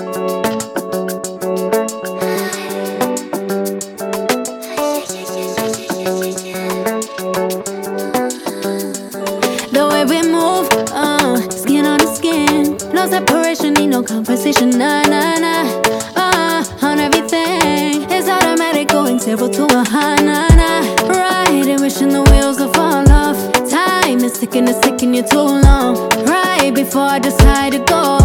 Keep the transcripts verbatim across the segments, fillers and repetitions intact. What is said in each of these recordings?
The way we move, uh, skin on the skin. No separation, need no conversation, nah, nah, nah. Uh, on everything, it's automatic, going zero to a high, nah, nah. Right, and wishing the wheels will fall off. Time is ticking, it's taking you too long. Right before I decide to go.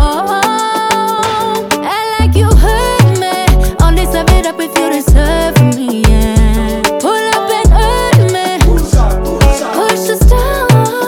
Act like you hurt me. Only serve it up if you deserve me, yeah. Pull up and hurt me. Push the stars.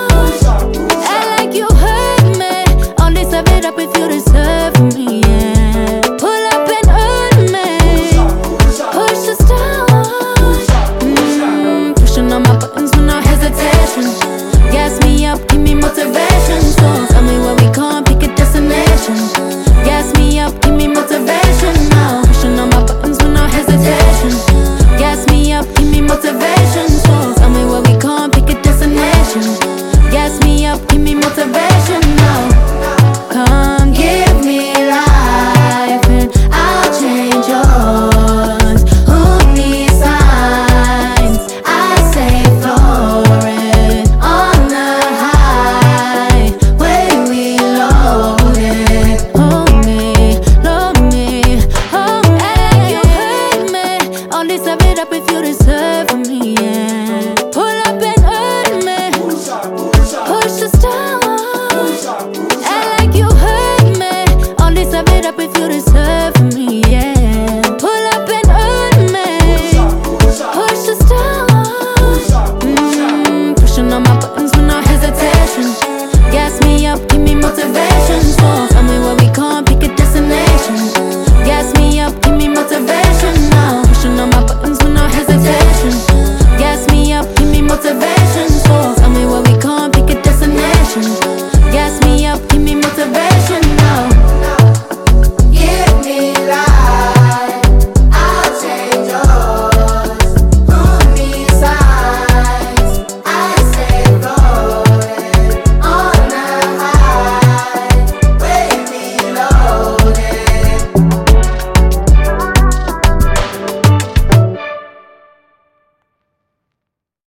If you deserve me, yeah. Pull up and hurt me. Push the stars. mm, Pushing on my buttons with no hesitation. Gas me up, give me motivation. So tell me where we going, pick a destination. Gas me up, give me motivation now. Pushing on my buttons with no hesitation. Gas me up, give me motivation. So tell me where we going, pick a destination. Gas me up, give me motivation now. Come give me life and I'll change yours. Who needs signs? I say floating on the highway we loaded. Hold me, love me, hold me. Like you hurt me. Only serve it up if you deserve me, yeah. Pull up and hurt me. Push the stars. If